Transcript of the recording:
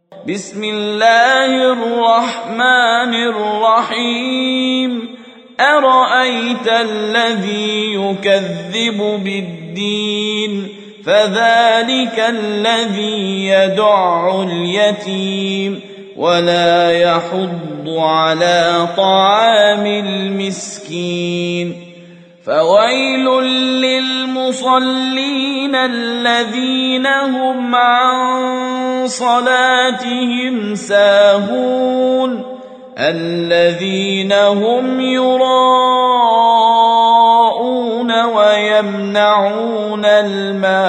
بسم الله الرحمن الرحيم أرأيت الذي يكذب بالدين فذلك الذي يدع اليتيم ولا يحض على طعام المسكين فويل للمصلين الذين هم عن صلاتهم ساهون الذين هم يراءون ويمنعون الماعون